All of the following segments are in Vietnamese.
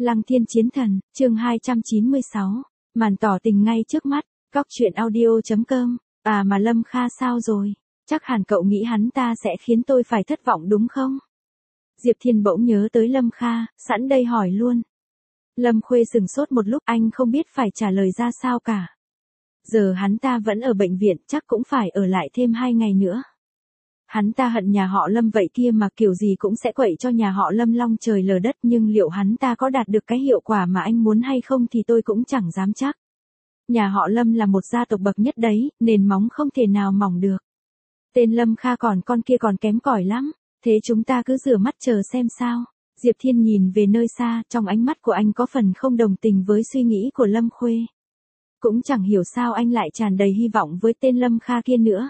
Lăng Thiên Chiến Thần, chương 296, màn tỏ tình ngay trước mắt, Cóc Truyện Audio.com, à mà Lâm Kha sao rồi? Chắc hẳn cậu nghĩ hắn ta sẽ khiến tôi phải thất vọng đúng không? Diệp Thiên bỗng nhớ tới Lâm Kha, sẵn đây hỏi luôn. Lâm Khuê sừng sốt một lúc, anh không biết phải trả lời ra sao cả. Giờ hắn ta vẫn ở bệnh viện, chắc cũng phải ở lại thêm 2 ngày nữa. Hắn ta hận nhà họ Lâm vậy kia mà kiểu gì cũng sẽ quậy cho nhà họ Lâm long trời lở đất, nhưng liệu hắn ta có đạt được cái hiệu quả mà anh muốn hay không thì tôi cũng chẳng dám chắc. Nhà họ Lâm là một gia tộc bậc nhất đấy, nền móng không thể nào mỏng được. Tên Lâm Kha còn con kia còn kém cỏi lắm, thế chúng ta cứ rửa mắt chờ xem sao. Diệp Thiên nhìn về nơi xa, trong ánh mắt của anh có phần không đồng tình với suy nghĩ của Lâm Khuê. Cũng chẳng hiểu sao anh lại tràn đầy hy vọng với tên Lâm Kha kia nữa.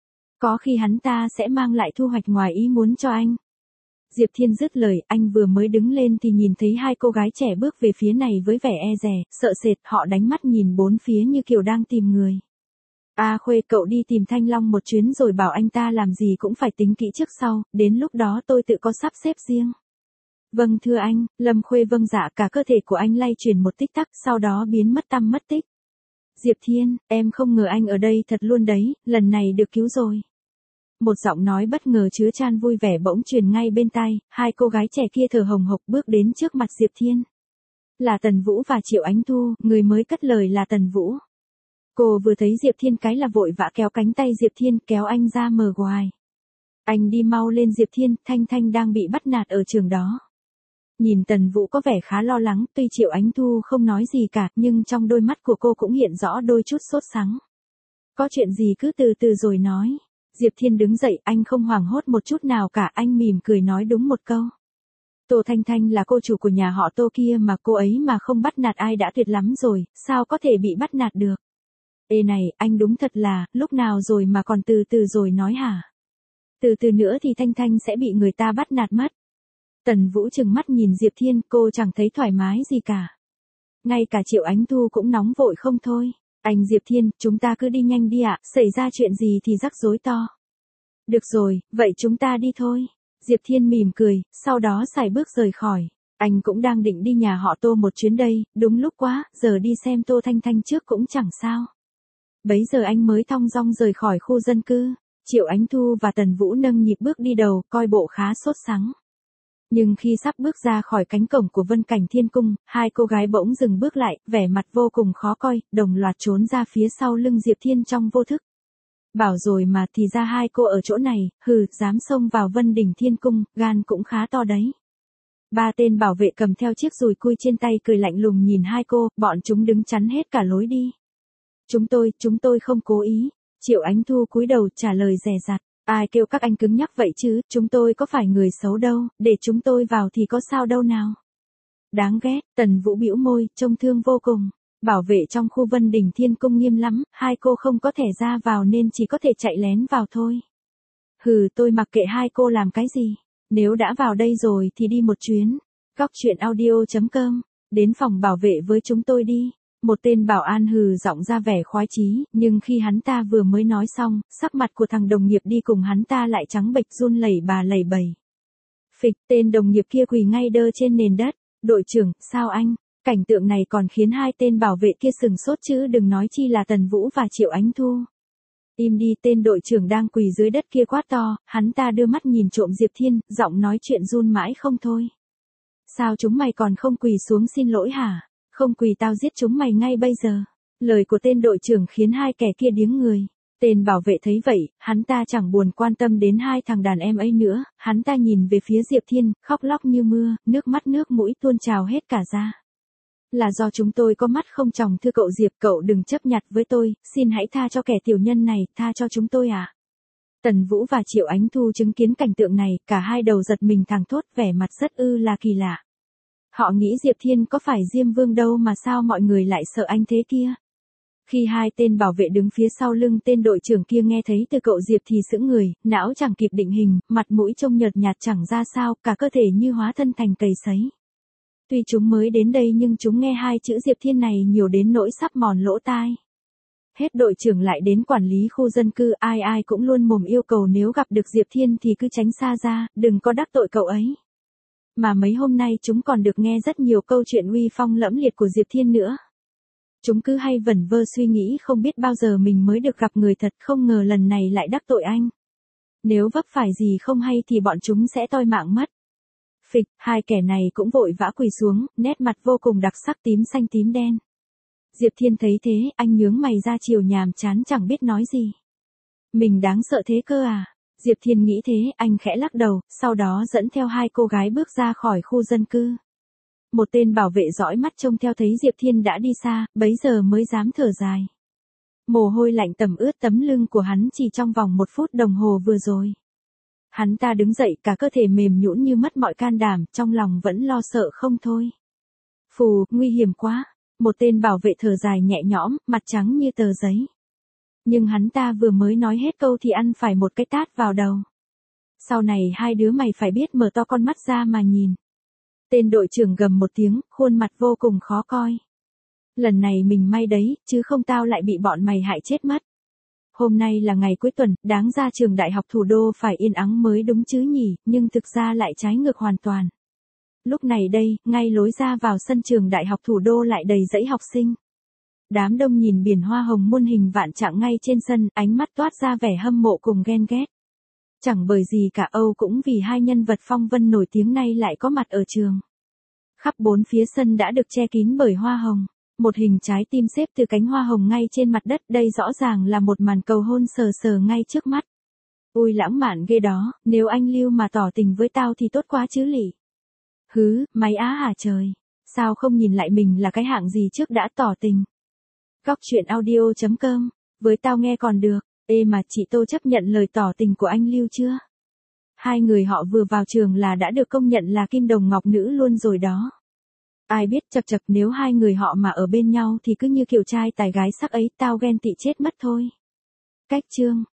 Có khi hắn ta sẽ mang lại thu hoạch ngoài ý muốn cho anh. Diệp Thiên dứt lời, anh vừa mới đứng lên thì nhìn thấy 2 cô gái trẻ bước về phía này với vẻ e dè, sợ sệt, họ đánh mắt nhìn bốn phía như kiểu đang tìm người. À Khuê, cậu đi tìm Thanh Long một chuyến rồi bảo anh ta làm gì cũng phải tính kỹ trước sau, đến lúc đó tôi tự có sắp xếp riêng. Vâng thưa anh, Lâm Khuê vâng dạ, cả cơ thể của anh lay chuyển một tích tắc, sau đó biến mất tăm mất tích. Diệp Thiên, em không ngờ anh ở đây thật luôn đấy, lần này được cứu rồi. Một giọng nói bất ngờ chứa chan vui vẻ bỗng truyền ngay bên tai, 2 cô gái trẻ kia thở hồng hộc bước đến trước mặt Diệp Thiên. Là Tần Vũ và Triệu Ánh Thu, người mới cất lời là Tần Vũ. Cô vừa thấy Diệp Thiên cái là vội vã kéo cánh tay Diệp Thiên, kéo anh ra mở ngoài. Anh đi mau lên Diệp Thiên, Thanh Thanh đang bị bắt nạt ở trường đó. Nhìn Tần Vũ có vẻ khá lo lắng, tuy Triệu Ánh Thu không nói gì cả, nhưng trong đôi mắt của cô cũng hiện rõ đôi chút sốt sắng. Có chuyện gì cứ từ từ rồi nói. Diệp Thiên đứng dậy, anh không hoảng hốt một chút nào cả, anh mỉm cười nói đúng một câu. Tô Thanh Thanh là cô chủ của nhà họ Tô kia mà, cô ấy mà không bắt nạt ai đã tuyệt lắm rồi, sao có thể bị bắt nạt được. Ê này, anh đúng thật là, lúc nào rồi mà còn từ từ rồi nói hả? Từ từ nữa thì Thanh Thanh sẽ bị người ta bắt nạt mất. Tần Vũ trừng mắt nhìn Diệp Thiên, cô chẳng thấy thoải mái gì cả. Ngay cả Triệu Ánh Thu cũng nóng vội không thôi. Anh Diệp Thiên, chúng ta cứ đi nhanh đi ạ, xảy ra chuyện gì thì rắc rối to. Được rồi, vậy chúng ta đi thôi. Diệp Thiên mỉm cười, sau đó sải bước rời khỏi. Anh cũng đang định đi nhà họ Tô một chuyến đây, đúng lúc quá, giờ đi xem Tô Thanh Thanh trước cũng chẳng sao. Bấy giờ anh mới thong dong rời khỏi khu dân cư. Triệu Ánh Thu và Tần Vũ nâng nhịp bước đi đầu, coi bộ khá sốt sắng. Nhưng khi sắp bước ra khỏi cánh cổng của Vân Cảnh Thiên Cung, 2 cô gái bỗng dừng bước lại, vẻ mặt vô cùng khó coi, đồng loạt trốn ra phía sau lưng Diệp Thiên trong vô thức. Bảo rồi mà thì ra 2 cô ở chỗ này, hừ, dám xông vào Vân Đỉnh Thiên Cung, gan cũng khá to đấy. 3 tên bảo vệ cầm theo chiếc dùi cui trên tay cười lạnh lùng nhìn 2 cô, bọn chúng đứng chắn hết cả lối đi. Chúng tôi không cố ý. Triệu Ánh Thu cúi đầu trả lời dè dặt. Ai kêu các anh cứng nhắc vậy chứ, chúng tôi có phải người xấu đâu, để chúng tôi vào thì có sao đâu nào. Đáng ghét, Tần Vũ bĩu môi, trông thương vô cùng. Bảo vệ trong khu Vân Đỉnh Thiên Cung nghiêm lắm, 2 cô không có thẻ ra vào nên chỉ có thể chạy lén vào thôi. Hừ, tôi mặc kệ 2 cô làm cái gì. Nếu đã vào đây rồi thì đi một chuyến. Cóc Truyện Audio.com, đến phòng bảo vệ với chúng tôi đi. Một tên bảo an hừ giọng ra vẻ khoái chí, nhưng khi hắn ta vừa mới nói xong, sắc mặt của thằng đồng nghiệp đi cùng hắn ta lại trắng bệch run lẩy bà lẩy bẩy. Phịch, tên đồng nghiệp kia quỳ ngay đơ trên nền đất. Đội trưởng, sao anh? Cảnh tượng này còn khiến 2 tên bảo vệ kia sừng sốt chứ đừng nói chi là Tần Vũ và Triệu Ánh Thu. Im đi, tên đội trưởng đang quỳ dưới đất kia quát to, hắn ta đưa mắt nhìn trộm Diệp Thiên, giọng nói chuyện run mãi không thôi. Sao chúng mày còn không quỳ xuống xin lỗi hả? Không quỳ tao giết chúng mày ngay bây giờ. Lời của tên đội trưởng khiến 2 kẻ kia điếng người. Tên bảo vệ thấy vậy, hắn ta chẳng buồn quan tâm đến 2 thằng đàn em ấy nữa, hắn ta nhìn về phía Diệp Thiên, khóc lóc như mưa, nước mắt nước mũi tuôn trào hết cả ra. Là do chúng tôi có mắt không tròng thưa cậu Diệp, cậu đừng chấp nhặt với tôi, xin hãy tha cho kẻ tiểu nhân này, tha cho chúng tôi à. Tần Vũ và Triệu Ánh Thu chứng kiến cảnh tượng này, cả hai đầu giật mình thẳng thốt, vẻ mặt rất là kỳ lạ. Họ nghĩ Diệp Thiên có phải Diêm Vương đâu mà sao mọi người lại sợ anh thế kia. Khi 2 tên bảo vệ đứng phía sau lưng tên đội trưởng kia nghe thấy từ cậu Diệp thì sững người, não chẳng kịp định hình, mặt mũi trông nhợt nhạt chẳng ra sao, cả cơ thể như hóa thân thành cầy sấy. Tuy chúng mới đến đây nhưng chúng nghe 2 chữ Diệp Thiên này nhiều đến nỗi sắp mòn lỗ tai. Hết đội trưởng lại đến quản lý khu dân cư, ai ai cũng luôn mồm yêu cầu nếu gặp được Diệp Thiên thì cứ tránh xa ra, đừng có đắc tội cậu ấy. Mà mấy hôm nay chúng còn được nghe rất nhiều câu chuyện uy phong lẫm liệt của Diệp Thiên nữa. Chúng cứ hay vẩn vơ suy nghĩ không biết bao giờ mình mới được gặp người thật, không ngờ lần này lại đắc tội anh. Nếu vấp phải gì không hay thì bọn chúng sẽ toi mạng mất. Phịch, hai kẻ này cũng vội vã quỳ xuống, nét mặt vô cùng đặc sắc tím xanh tím đen. Diệp Thiên thấy thế, anh nhướng mày ra chiều nhàm chán chẳng biết nói gì. Mình đáng sợ thế cơ à? Diệp Thiên nghĩ thế, anh khẽ lắc đầu, sau đó dẫn theo hai cô gái bước ra khỏi khu dân cư. Một tên bảo vệ dõi mắt trông theo thấy Diệp Thiên đã đi xa, bấy giờ mới dám thở dài. Mồ hôi lạnh tẩm ướt tấm lưng của hắn chỉ trong vòng 1 phút đồng hồ vừa rồi. Hắn ta đứng dậy, cả cơ thể mềm nhũn như mất mọi can đảm, trong lòng vẫn lo sợ không thôi. Phù, nguy hiểm quá. Một tên bảo vệ thở dài nhẹ nhõm, mặt trắng như tờ giấy. Nhưng hắn ta vừa mới nói hết câu thì ăn phải một cái tát vào đầu. Sau này hai đứa mày phải biết mở to con mắt ra mà nhìn. Tên đội trưởng gầm một tiếng, khuôn mặt vô cùng khó coi. Lần này mình may đấy, chứ không tao lại bị bọn mày hại chết mất. Hôm nay là ngày cuối tuần, đáng ra trường đại học thủ đô phải yên ắng mới đúng chứ nhỉ, nhưng thực ra lại trái ngược hoàn toàn. Lúc này đây, ngay lối ra vào sân trường đại học thủ đô lại đầy dãy học sinh. Đám đông nhìn biển hoa hồng muôn hình vạn trạng ngay trên sân, ánh mắt toát ra vẻ hâm mộ cùng ghen ghét. Chẳng bởi gì cả, Âu cũng vì hai nhân vật phong vân nổi tiếng này lại có mặt ở trường. Khắp bốn phía sân đã được che kín bởi hoa hồng. Một hình trái tim xếp từ cánh hoa hồng ngay trên mặt đất, đây rõ ràng là một màn cầu hôn sờ sờ ngay trước mắt. Ui lãng mạn ghê đó, nếu anh Lưu mà tỏ tình với tao thì tốt quá chứ lỉ. Hứ, mày á hả trời, sao không nhìn lại mình là cái hạng gì trước đã tỏ tình. Góc truyện audio.com, với tao nghe còn được, ê mà chị Tô chấp nhận lời tỏ tình của anh Lưu chưa? Hai người họ vừa vào trường là đã được công nhận là kim đồng ngọc nữ luôn rồi đó. Ai biết chật chật nếu hai người họ mà ở bên nhau thì cứ như kiểu trai tài gái sắc ấy, tao ghen tị chết mất thôi. Cách chương